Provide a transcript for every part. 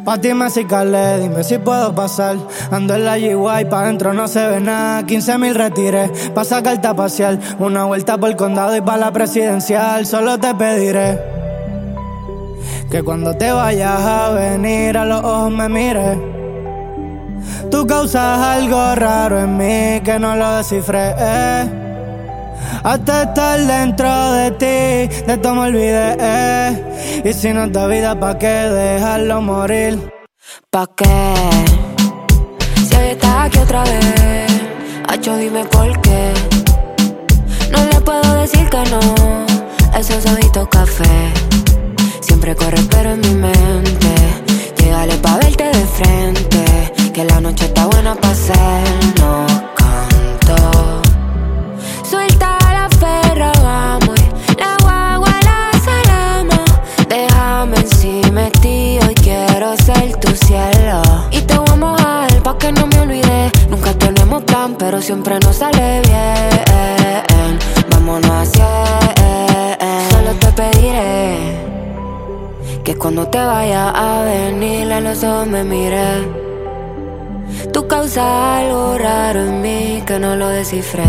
Pa' ti me acicalé, dime si puedo pasar. Ando en la GY, pa' dentro no se ve nada. 15,000 retiré, pa' sacarte a pasear. Una vuelta por el condado y pa' la presidencial. Solo te pediré que cuando te vayas a venir a los ojos me mires. Tú causas algo raro en mí que no lo descifré, hasta estar dentro de ti, de todo me olvidé, y si no es de vida, ¿pa' qué dejarlo morir? ¿Pa' qué? Si hoy estás aquí otra vez, acho, dime por qué. No le puedo decir que no, esos ojitos café siempre corre pero en mi mente. Llegale pa' verte de frente, que la noche está buena pa' hacernos canto. Suelta la ferra, vamos, y la guagua la salamos. Déjame encima de ti, hoy quiero ser tu cielo. Y te voy a mojar pa' que no me olvides. Nunca tenemos plan, pero siempre nos sale bien. Vámonos a 100. Solo te pediré que cuando te vayas a venir a los ojos me mires. Tú causas algo raro en mí que no lo descifré,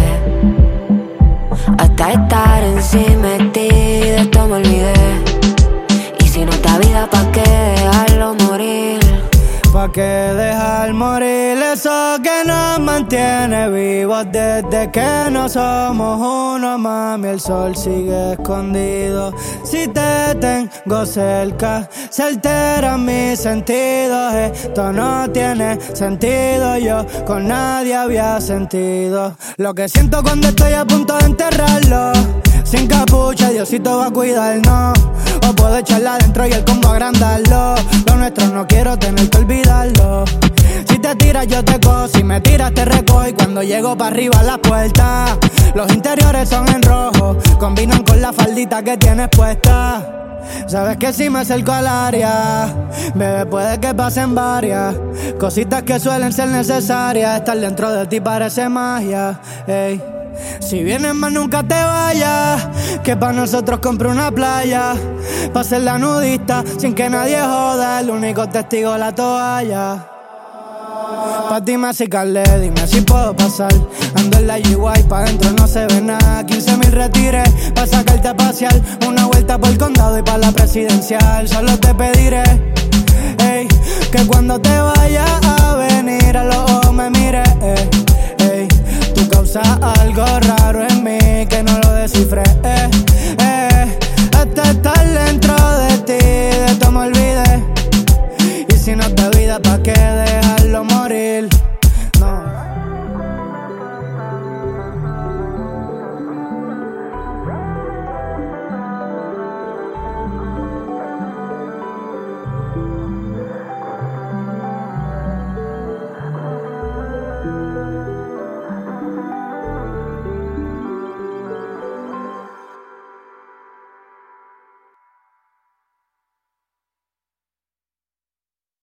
hasta estar encima de ti, de esto me olvidé. Y si no está vida, ¿pa' qué dejarlo morir? ¿Pa' qué dejar morir eso que nos mantiene vivos desde que no somos uno, mami? El sol sigue escondido. Si te tengo cerca, se alteran mis sentidos. Esto no tiene sentido, yo con nadie había sentido lo que siento cuando estoy a punto de enterrarlo. Sin capucha, Diosito va a cuidarnos. O puedo echarla adentro y el combo agrandarlo. Lo nuestro no quiero tener que olvidarlo. Si te tiras yo te cojo, si me tiras te recojo. Y cuando llego pa' arriba la puerta, los interiores son en rojo, combinan con la faldita que tienes puesta. Sabes que si me acerco al área, bebé, puede que pasen varias cositas que suelen ser necesarias. Estar dentro de ti parece magia, ey. Si vienes más nunca te vayas, que pa' nosotros compré una playa, pa' ser la nudista sin que nadie joda. El único testigo la toalla. Pa' ti me acicalé, dime si puedo pasar. Ando en la GY, pa' dentro no se ve nada. 15,000 retiré, pa' sacarte a pasear. Una vuelta por el condado y pa' la presidencial. Solo te pediré, ey, que cuando te vayas a venir a los ojos me mires, ey. Tú causas algo raro en mí que no lo descifré, hasta estar dentro de ti, de esto me olvidé. Y si no es de vida, ¿pa' qué dejarlo morir?